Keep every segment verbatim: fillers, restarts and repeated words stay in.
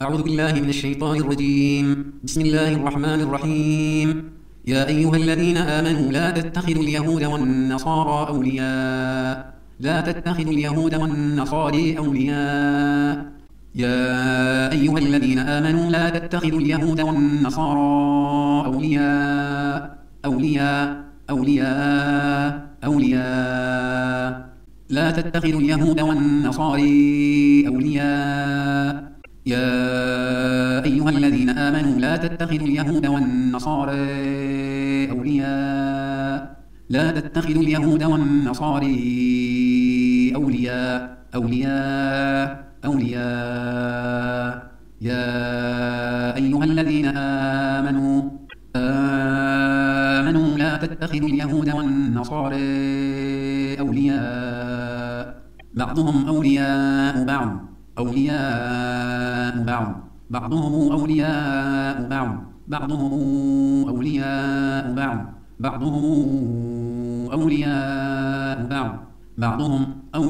أعوذ بالله من الشيطان الرجيم. بسم الله الرحمن الرحيم. يا أيها الذين آمنوا لا تتخذوا اليهود والنصارى أولياء لا تتخذوا اليهود والنصارى أولياء يا أيها الذين آمنوا لا تتخذوا اليهود والنصارى أولياء أولياء أولياء أولياء لا تتخذوا اليهود والنصارى أولياء يا أيها الذين آمنوا لا تتخذوا اليهود والنصارى أولياء لا تتخذوا اليهود والنصارى أولياء أولياء أولياء يا أيها الذين آمنوا آمنوا لا تتخذوا اليهود والنصارى أولياء بعضهم أولياء بعض أولياء بعض بعضهم أولياء بعض بعضهم أولياء بعض بعضهم أولياء بعض بعضهم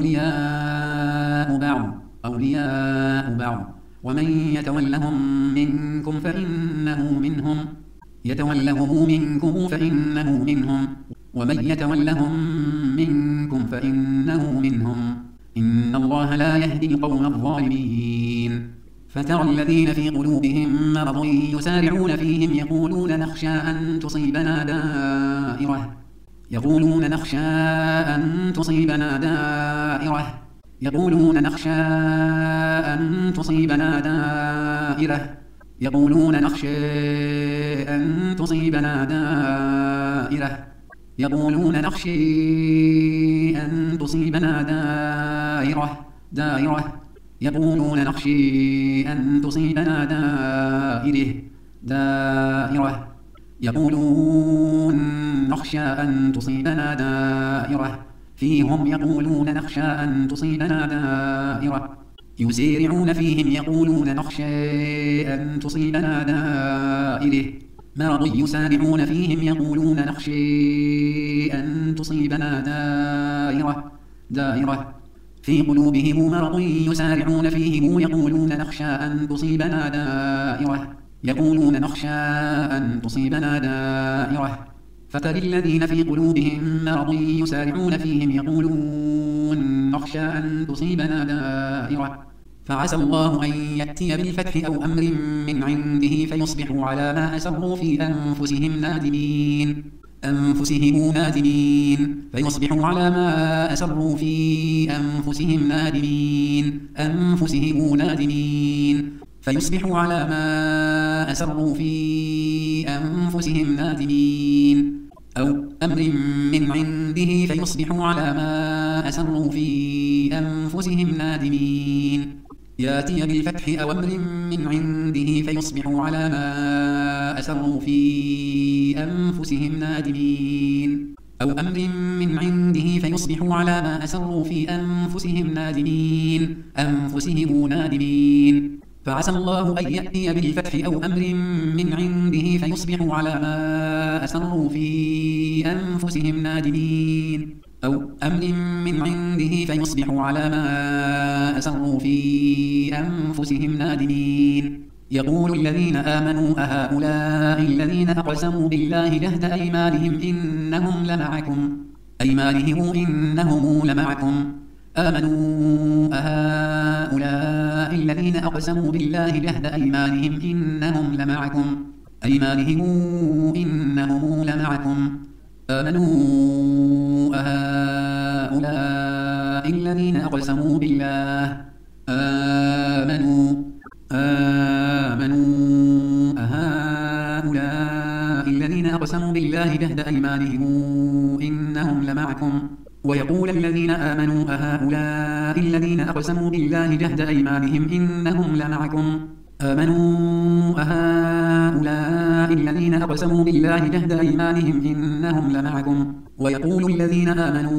أولياء بعض أولياء بعض ومن يتولهم منكم فإنه منهم يتولهم منكم فإنه منهم ومن يتولهم منكم فإنه منهم إن الله لا يهدي القوم الظالمين. فترى الذين في قلوبهم مرض يسارعون فيهم يقولون نخشى أن تصيبنا دائرة يقولون نخشى أن تصيبنا دائرة يقولون نخشى أن تصيبنا دائرة يقولون نخشى أن تصيبنا دائرة يقولون نخشى أن تصيبنا دائرة دائرة يقولون نخشى أن تصيبنا دائرة دائرة يقولون نخشى أن تصيبنا دائرة فيهم يقولون نخشى أن تصيبنا دائرة يسارعون فيهم يقولون نخشى أن تصيبنا دائرة مرض يسارعون فيهم يقولون نخشى أن تصيبنا دائرة دائرة في قلوبهم مرض يسارعون فيهم يقولون نخشى أن تصيبنا دائرة يقولون نخشى أن تصيبنا دائرة فترى الذين في قلوبهم مرض يسارعون فيهم يقولون نخشى أن تصيبنا دائرة فعسى الله أن يأتي بالفتح أو أمر من عنده فيصبحوا على ما أسروا في أنفسهم نادمين أنفسهم نادمين فيصبحوا على ما أسروا في أنفسهم نادمين أنفسهم نادمين فيصبحوا على ما أسروا في أنفسهم نادمين أو أمر من عنده فيصبحوا على ما أسروا في أنفسهم نادمين يأتي بالفتح أو أمر من عنده فيصبحوا على ما أسروا في أنفسهم نادمين أو أمر من عنده فيصبحوا على ما أسروا في أنفسهم نادمين أنفسهم نادمين فعسى الله أن يأتي بالفتح أو أمر من عنده فيصبحوا على ما أسروا في أنفسهم نادمين أو أمر من عنده فيصبحوا على ما أسروا في أنفسهم نادمين يقول الذين آمنوا أهؤلاء الذين أقسموا بالله جهد أيمانهم إنهم لمعكم أيمانهم إنهم لمعكم آمنوا أهؤلاء الذين أقسموا بالله جهد أيمانهم إنهم لمعكم أيمانهم إنهم لمعكم آمنوا أهؤلاء الذين أقسموا بالله آمنوا آمنوا أهؤلاء الذين أقسموا بالله جهد أيمانهم إنهم لمعكم ويقول الذين آمنوا أهؤلاء الذين أقسموا بالله جهد أيمانهم إنهم لمعكم آمنوا أهؤلاء الذين أقسموا بالله جهد أيمانهم إنهم لمعكم ويقول الذين آمنوا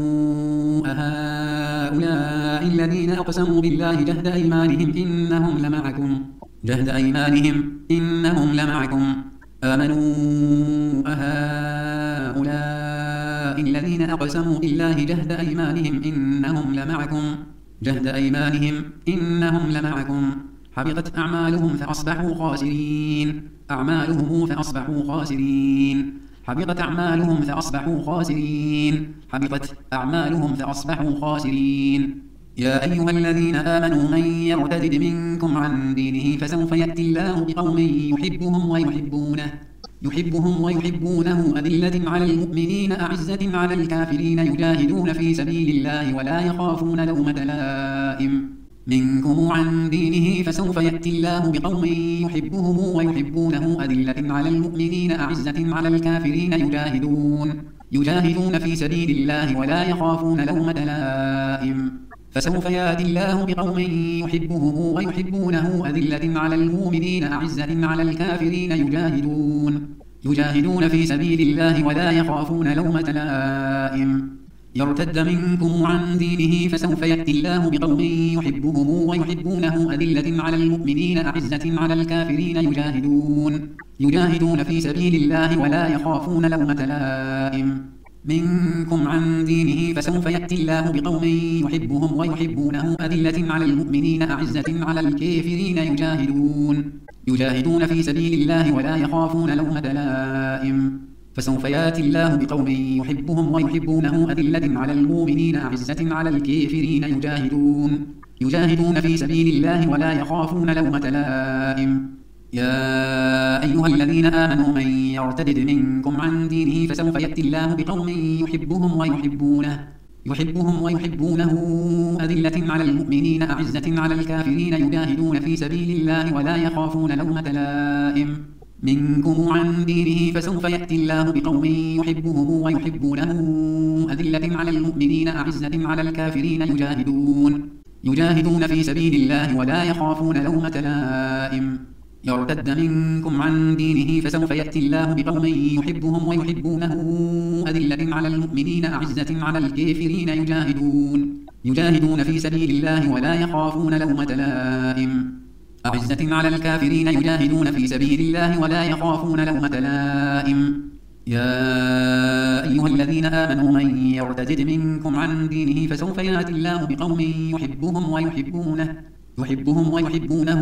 أهؤلاء الذين أقسموا بالله جهد أيمانهم إنهم لمعكم جهد أيمانهم إنهم لمعكم آمنوا أهؤلاء الذين أقسموا بالله جهد أيمانهم إنهم لمعكم جهد أيمانهم إنهم لمعكم حبطت أعمالهم فأصبحوا خاسرين أعمالهم فأصبحوا خاسرين حبطت أعمالهم فأصبحوا خاسرين حبطت أعمالهم فأصبحوا خاسرين يا أيها الذين آمنوا من يرتد منكم عن دينه فسوف يأتي الله بقوم يحبهم ويحبونه يحبهم ويحبونه أذلة على المؤمنين أعزة على الكافرين يجاهدون في سبيل الله ولا يخافون لومة لائم منكم عن دينه فسوف يأتي الله بقوم يحبهم ويحبونه أذلة على المؤمنين أعزة على الكافرين يجاهدون يجاهدون في سبيل الله ولا يخافون لومة لائم فسوف يأتي الله بقوم يحبهم ويحبونه أذلة على المؤمنين أعزة على الكافرين يجاهدون يجاهدون في سبيل الله ولا يخافون لومة لائم يرتد منكم عن دينه فسوف يأتي الله بقوم يحبهم ويحبونه أذلة على المؤمنين أعزة على الكافرين يجاهدون يجاهدون في سبيل الله ولا يخافون لومة لائم منكم عن دينه فسوف يأتي الله بقوم يحبهم ويحبونه أذلة على المؤمنين أعزة على الكافرين يجاهدون يجاهدون في سبيل الله ولا يخافون لومة لائم فسوف يأتي الله بقوم يحبهم ويحبونه أذلة على المؤمنين أعزة على الكافرين يجاهدون يجاهدون في سبيل الله ولا يخافون لومة لائم يا أيها الذين آمنوا من يرتد منكم عن دينه فسوف يأتي الله بقوم يحبهم ويحبونه يحبهم ويحبونه أذلة على المؤمنين أعزة على الكافرين يجاهدون في سبيل الله ولا يخافون لومة لائم منكم عن دينه فسوف يأتي الله بقوم يحبهم ويحبونه أذلة على المؤمنين أعزة على الكافرين يجاهدون يجاهدون في سبيل الله ولا يخافون لومة لائم يرتد منكم عن دينه فسوف يأتي الله بقوم يحبهم ويحبونه أذلة على المؤمنين أعزة على الكافرين يجاهدون يجاهدون في سبيل الله ولا يخافون لومة لائم أعزة على الكافرين يجاهدون في سبيل الله ولا يخافون لومة لائم يا أيها الذين آمنوا من يرتد منكم عن دينه فسوف يأتي الله بقوم يحبهم ويحبونه يحبهم ويحبونه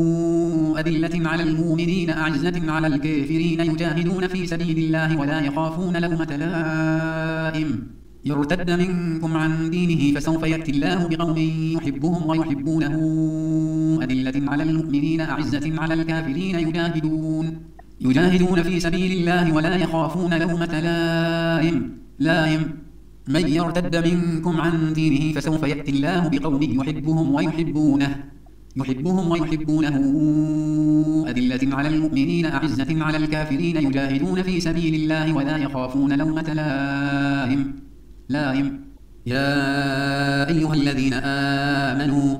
أذلة على المؤمنين أعزة على الكافرين يجاهدون في سبيل الله ولا يخافون لومة لائم يرتد منكم عن دينه فسوف يأتي الله بقوم يحبهم ويحبونه أذلة على المؤمنين أعزة على الكافرين يجاهدون يجاهدون في سبيل الله ولا يخافون لومة لائم لائم من يرتد منكم عن دينه فسوف يأتي الله بقوم يحبهم ويحبونه يحبهم ويحبونه أذلة على المؤمنين أعزة على الكافرين يجاهدون في سبيل الله ولا يخافون لومة لائم لائم يا أيها الذين آمنوا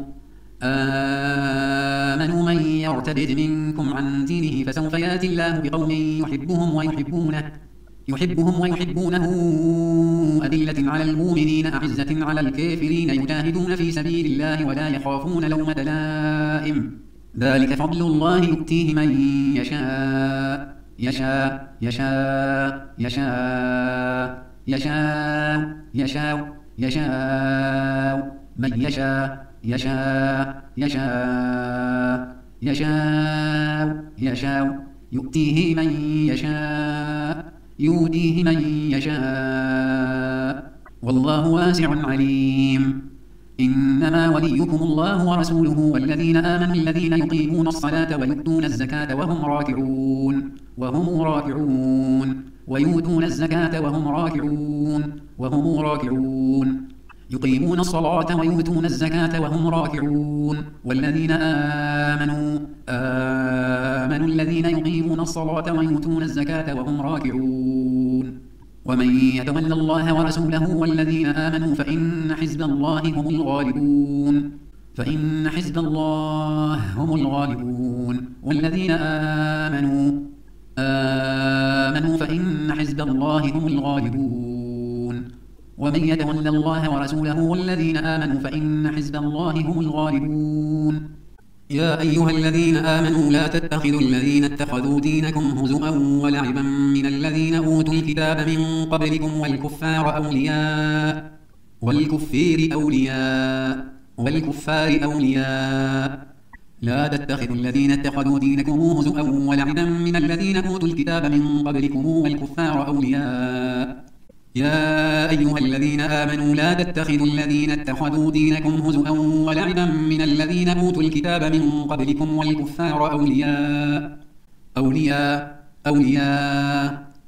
آمنوا من يرتد منكم عن دينه فسوف يأتي الله بقوم يحبهم ويحبونه يحبهم ويحبونه أذلة على المؤمنين أعزة على الكافرين يجاهدون في سبيل الله ولا يخافون لومة لائم ذلك فضل الله يؤتيه من يشاء يشاء يشاء يشاء يشاء يشاء يشاء من يشاء يشاء يشاء يشاء يشاء يؤتيه من يشاء يؤتيه من يشاء والله واسع عليم إنما وليكم الله ورسوله والذين آمنوا الذين يقيمون الصلاة ويؤتون الزكاة وهم راكعون وهم راكعون ويؤتون الزكاة وهم راكعون وهم راكعون يقيمون الصلاة ويؤتون الزكاة وهم راكعون والذين آمنوا آمنوا الذين يقيمون الصلاة ويؤتون الزكاة وهم راكعون ومن يتول الله ورسوله والذين آمنوا فإن حزب الله هم الغالبون فإن حزب الله هم الغالبون والذين آمنوا آمنوا فإن حزب الله هم الغالبون ومن يتول الله ورسوله والذين آمنوا فإن حزب الله هم الغالبون يا أيها الذين آمنوا لا تتخذوا الذين اتخذوا دينكم هزؤا ولعبا من الذين أوتوا الكتاب من قبلكم والكفار أولياء والكفير أولياء والكفار أولياء لا تتخذوا الذين اتخذوا دينكم هزؤا ولعبا من الذين أوتوا الكتاب من قبلكم والكفار أولياء يا أيها الذين آمنوا لا تتخذوا الذين اتخذوا دينكم هزؤا ولعبا من الذين أوتوا الكتاب من قبلكم والكفار أولياء أولياء أولياء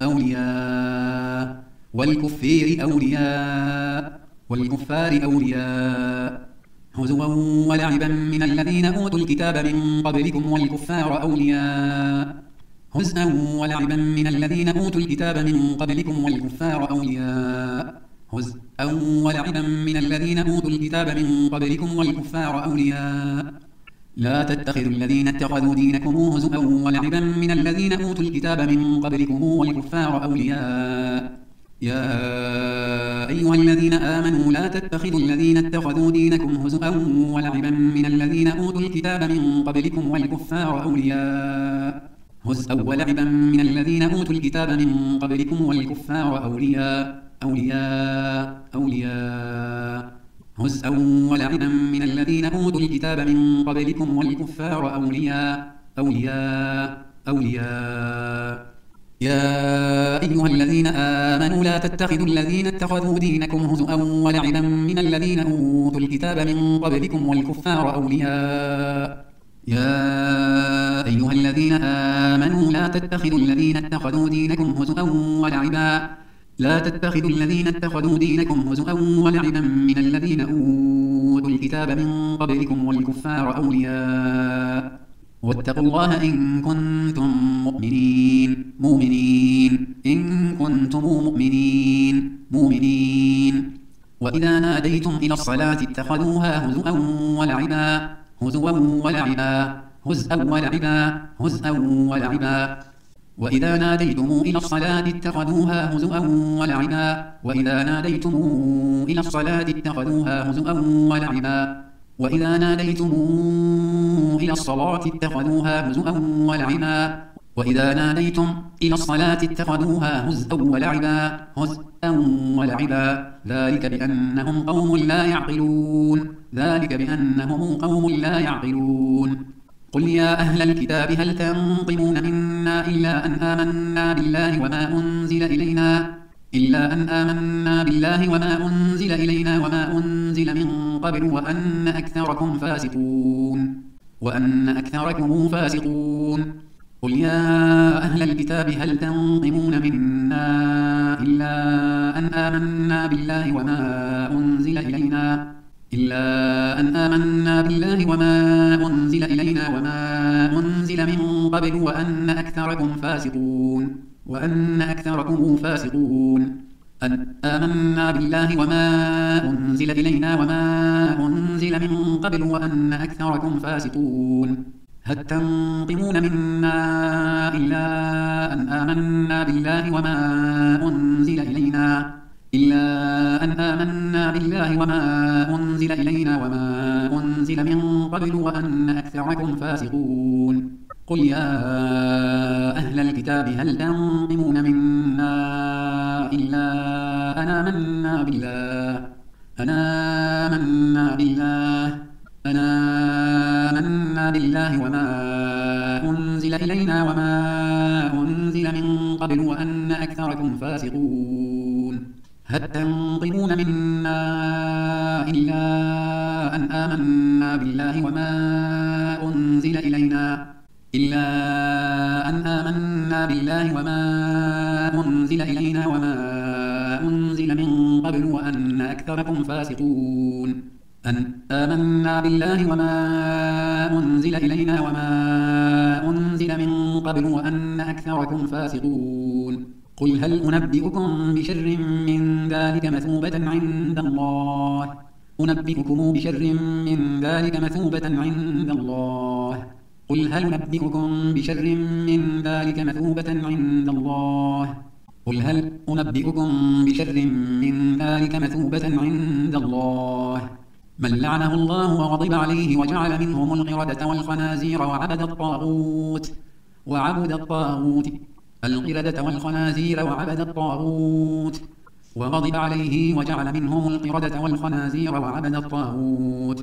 أولياء والكفير أولياء والكفار أولياء هزوا ولعبا من الذين أوتوا الكتاب من قبلكم والكفار أولياء هزءا ولعبا من الذين أوتوا الكتاب من قبلكم والكفار أولياء هزءا ولعبا من الذين أوتوا الكتاب من قبلكم والكفار أولياء لا تتخذوا الذين اتخذوا دينكم هزؤا ولعبا من الذين أوتوا الكتاب من قبلكم والكفار أولياء يا أيها الذين آمنوا لا تتخذوا الذين اتخذوا دينكم هزؤا ولعبا من الذين أوتوا الكتاب من قبلكم والكفار أولياء هزءا ولعبا من الذين أوتوا الكتاب من قبلكم والكفار أولياء أولياء أولياء هزءا ولعبا من الذين أوتوا الكتاب من قبلكم والكفار أولياء أولياء أولياء يا أيها الذين آمنوا لا تتخذوا الذين اتخذوا دينكم هزؤا ولعبا من الذين أوتوا الكتاب من قبلكم والكفار أولياء يا أيها الذين آمنوا لا تتخذوا الذين اتخذوا دينكم هزؤا ولعبا لا تتخذوا الذين اتخذوا دينكم هزؤا ولعبا من الذين أوتوا الكتاب من قبلكم والكفار أولياء واتقوا الله إن كنتم مؤمنين مؤمنين إن كنتم مؤمنين مؤمنين وإذا ناديتم إلى الصلاة اتخذوها هزؤا ولعبا هزوا ولعبا هزءا ولعبا هزءا ولعبا وإذا ناديتم إلى الصلاة اتخذوها هزؤا ولعبا وإذا ناديتم إلى الصلاة اتخذوها هزؤا ولعبا وإذا ناديتم إلى الصلاة اتخذوها هزؤا ولعبا وإذا ناديتم إلى الصلاة اتخذوها هزءا ولعبا هزءا ولعبا ذلك بأنهم قوم لا يعقلون ذلك بأنهم قوم لا يعقلون قل يا أهل الكتاب هل تنقمون منا إلا أن آمنا بالله وما أنزل إلينا إلا أن آمنا بالله وما أنزل إلينا وما أنزل من قبل وأن أكثركم فاسقون وأن أكثركم فاسقون قل يا أهل الكتاب هل تنقمون منا إلا أن آمنا بالله وما أنزل إلينا إلا أن آمنا بالله وما أنزل إلينا وما أنزل من قبل وأن أكثركم فاسقون وأن أكثركم فاسقون أن آمنا بالله وما أنزل إلينا وما أنزل من قبل وأن أكثركم فاسقون هل تنقمون منا إلا أن آمنا بالله وما أنزل إلينا إلا أن آمنا بالله وما أنزل إلينا وما أنزل من قبل وأن أكثركم فاسقون قل يا أهل الكتاب هل تنقمون منا إلا أن آمنا بالله أن آمنا بالله أن آمنا بالله وما أنزل إلينا وما أنزل من قبل وأن أكثركم فاسقون هل تنقمون منا إلا أن آمنا بالله وما أنزل إلينا إلا أن آمنا بالله وما أنزل إلينا وما أنزل من قبل وأن أكثركم فاسقون أن آمنا بالله وما أنزل إلينا وما أنزل من قبل وأن أكثركم فاسقون قل هل أنبئكم بشر من ذلك مثوبة عند الله أنبئكم بشر من ذلك مثوبة عند الله قل هل أنبئكم بشر من ذلك مثوبة عند الله قل هل أنبئكم بشر من ذلك مثوبة عند الله من لعنه الله وغضب عليه وجعل منهم القردة والخنازير وعبد الطاغوت وعبد الطاغوت القردة والخنازير وعبد الطاغوت وغضب عليه وجعل منهم القردة والخنازير وعبد الطاغوت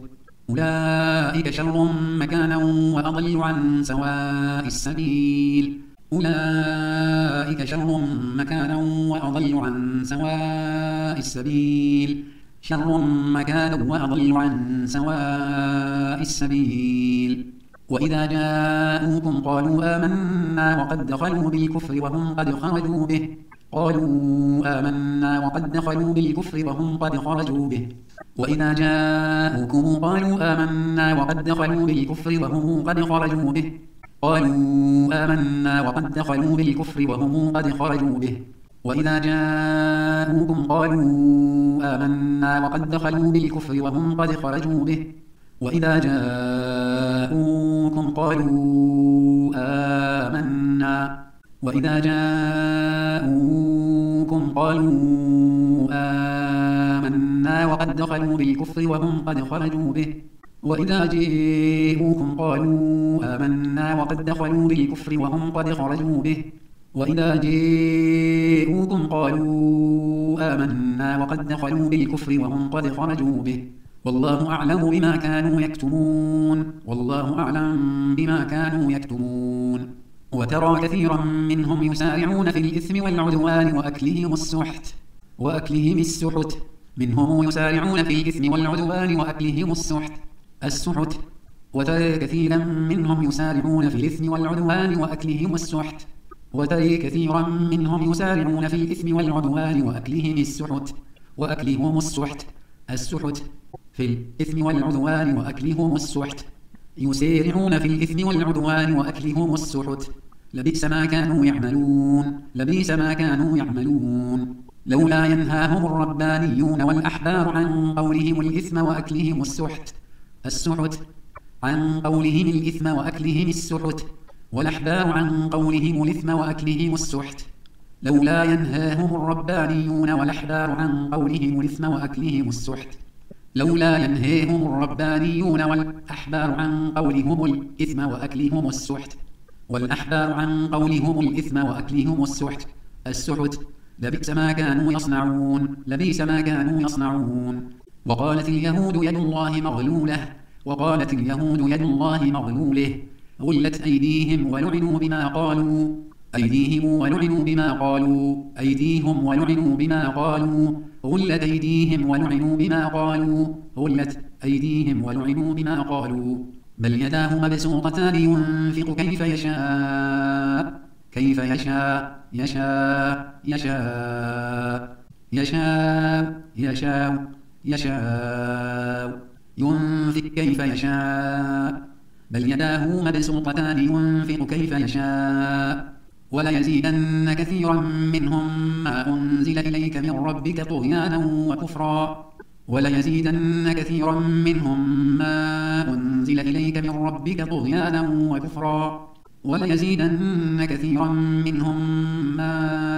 أولئك شر مكانا وأضل عن سواء السبيل أولئك شر مكانا وأضل عن سواء السبيل شر مكانا وأضل عن سواء السبيل وإذا جاءوكم قالوا آمنا وقد دخلوا بالكفر وهم قد خرجوا به قالوا آمنا وقد دخلوا بالكفر وهم قد خرجوا به وإذا جاءوكم قالوا آمنا وقد دخلوا بالكفر وهم قد خرجوا به قالوا آمنا وقد دخلوا بالكفر وهم قد خرجوا به وإذا جاءوكم قالوا آمنا وقد دخلوا بالكفر وهم قد خرجوا به وإذا جاءوكم قالوا آمنا وإذا جاءوكم قالوا آمنا وقد دخلوا بالكفر وهم قد خرجوا به وإذا جاءوكم قالوا آمنا وقد دخلوا بالكفر وهم قد خرجوا به وإذا جاءوكم قالوا آمنا وقد دخلوا بالكفر وهم قد خرجوا به والله أعلم بما كانوا يكتمون والله أعلم بما كانوا يكتمون وترى كثيرا منهم يسارعون في الإثم والعدوان وأكلهم السحت وأكلهم السحت منهم يسارعون في الإثم والعدوان وأكلهم السحت السحت وترى كثيرا منهم يسارعون في الإثم والعدوان وأكلهم السحت وترى كثيرا منهم يسارعون في الإثم والعدوان وأكلهم السحت وأكلهم السحت السحت في الإثم والعدوان وأكلهم السحت يسارعون في الإثم والعدوان وأكلهم السحت لبئس ما كانوا يعملون لبئس ما كانوا يعملون لولا ينهاهم الربانيون والأحبار عن قولهم الإثم وأكلهم السحت السحت عن قولهم الإثم وأكلهم السحت والأحبار عن قولهم الإثم وأكلهم السحت لولا ينهاهم الربانيون والأحبار عن قولهم الإثم وأكلهم السحت لولا ينهاهم الربانيون والأحبار عن قولهم الإثم وأكلهم السحت والأحبار عن قولهم الإثم وأكلهم السحت السحت لبئس ما كانوا يصنعون لبئس ما كانوا يصنعون وقالت اليهود يد الله مغلولة وقالت اليهود يد الله مغلولة غلت أيديهم ولعنوا بما قالوا أيديهم ولعنوا بما قالوا أيديهم ولعنوا بما قالوا غلت أيديهم ولعنوا بما قالوا غلت أيديهم ولعنوا بما قالوا بل يداه مبسوطتان ينفق كيف يشاء كيف يشاء يشاء يشاء يشاء يشاء يشاء ينفق كيف يشاء بل يداه مبسوطتان ينفق كيف يشاء وليزيدن كثيرا منهم ما أنزل إليك من ربك طغيانا وكفرا وليزيدن كثيرا منهم ما أنزل إليك من ربك طغيانا وكفرا وليزيدن كثيرا منهم ما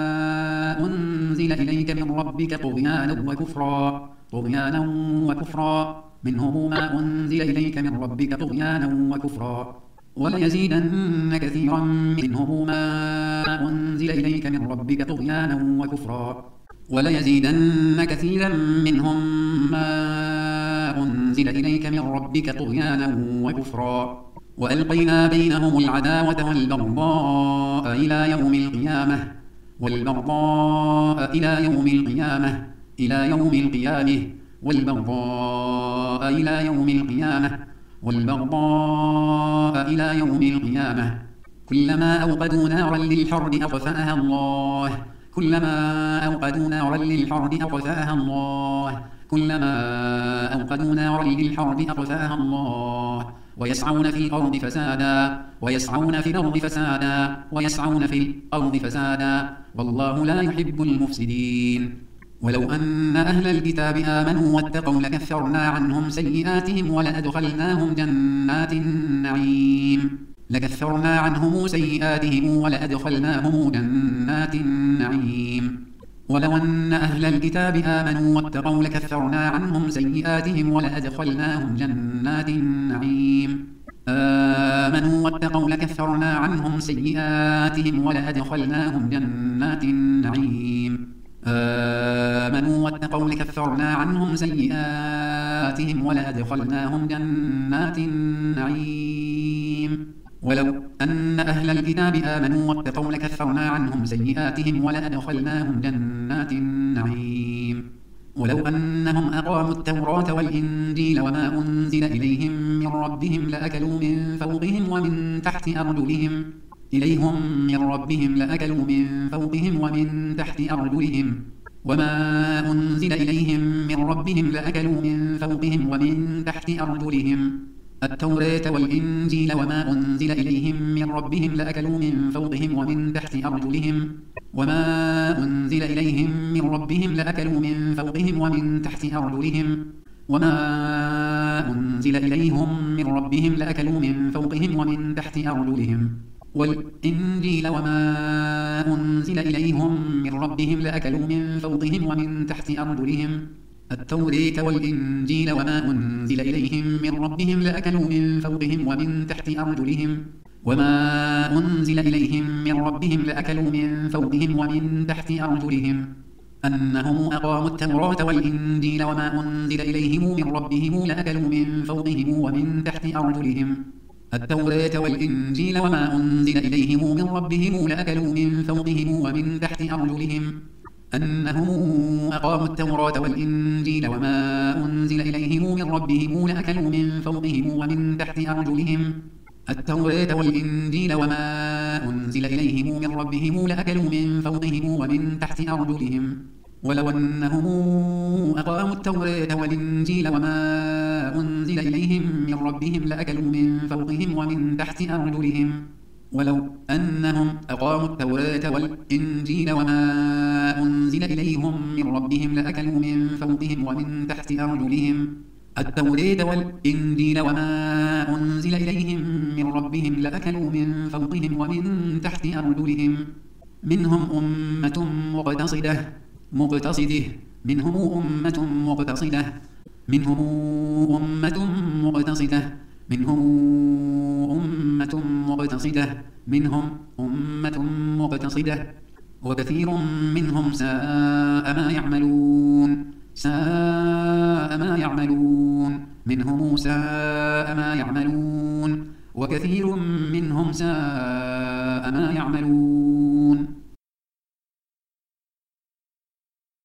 أنزل إليك من ربك طغيانا وكفرا طغيانا وكفرا منهم ما أنزل إليك من ربك طغيانا وكفرا وليزيدن كثيرا منهم ما أنزل إليك من ربك طغيانا وكفرا وليزيدن كثيرا منهم ما أنزل إليك من ربك طغيانا وكفرا وألقينا بينهم العداوة والبغضاء إلى يوم القيامة والبغضاء إلى يوم القيامة إلى يوم القيامة والبغضاء إلى يوم القيامة والبغضاء إلى يوم القيامة كلما أوقدوا نارا للحرب أطفأها الله كلما أوقدوا نارا للحرب أطفأها الله كلما أوقدوا نارا للحرب أطفأها الله ويسعون في الأرض فسادا ويسعون في الأرض فسادا ويسعون في الأرض فسادا والله لا يحب المفسدين ولو أن أهل الكتاب آمنوا واتقوا لكفرنا عنهم سيئاتهم ولأدخلناهم جنات النعيم لكفرنا عنهم سيئاتهم ولأدخلناهم جنات النعيم ولو أن أهل الكتاب آمنوا واتقوا لكفرنا عنهم سيئاتهم ولأدخلناهم جنات النعيم آمنوا واتقوا لكفرنا عنهم سيئاتهم ولأدخلناهم جنات النعيم آمنوا واتقوا لكفرنا عنهم سيئاتهم ولأدخلناهم جنات النعيم ولو أن أهل الكتاب آمنوا واتقوا لكفرنا عنهم سيئاتهم ولأدخلناهم جنات النعيم ولو أنهم أقاموا التوراة والإنجيل وما أنزل إليهم من ربهم لأكلوا من فوقهم ومن تحت أرجلهم إليهم من ربهم لأكلوا من فوقهم ومن تحت أرجلهم وما أنزل إليهم من ربهم لأكلوا من فوقهم ومن تحت أرجلهم التوراة والإنجيل وما أنزل إليهم من ربهم لأكلوا من فوقهم ومن تحت أرجلهم وما أنزل إليهم من ربهم لأكلوا من فوقهم ومن تحت أرجلهم وما أنزل إليهم من ربهم لأكلوا من فوقهم ومن تحت أرجلهم والإنجيل وما أنزل إليهم من ربهم لأكلوا من فوقهم ومن تحت أرجلهم التوراة والإنجيل وما أنزل إليهم من ربهم لأكلوا من فوقهم ومن تحت أرجلهم وما أنزل إليهم من ربهم لأكلوا من فوقهم ومن تحت أرجلهم أنهم أقاموا التوراة والإنجيل وما أنزل إليهم من ربهم لأكلوا من فوقهم ومن تحت أرجلهم التوراة والإنجيل وما أنزل إليهم من ربهم لأكلوا من فوقهم ومن تحت أرجلهم أنهم أقاموا التوراة والإنجيل وما أنزل إليهم من ربهم لأكلوا من فوقهم ومن تحت أرجلهم التوراة والإنجيل وما أنزل إليهم من ربهم لأكلوا من فوقهم ومن تحت أرجلهم ولو أنهم أقاموا التوراة والإنجيل وما أنزل إليهم من ربهم لأكلوا من فوقهم ومن تحت أرجلهم ولو أنهم أقاموا التوراة والإنجيل وما أنزل إليهم من ربهم لأكلوا من فوقهم ومن تحت أرجلهم التوراة والإنجيل وما أنزل إليهم من ربهم لأكلوا من فوقهم ومن تحت أرجلهم منهم أمة مقتصدة مقتصده منهم أمة مقتصدة منهم أمة مقتصدة منهم أمة مقتصدة منهم أمة مقتصدة وكثير منهم ساء ما يعملون ساء ما يعملون منهم ساء ما يعملون وكثير منهم ساء ما يعملون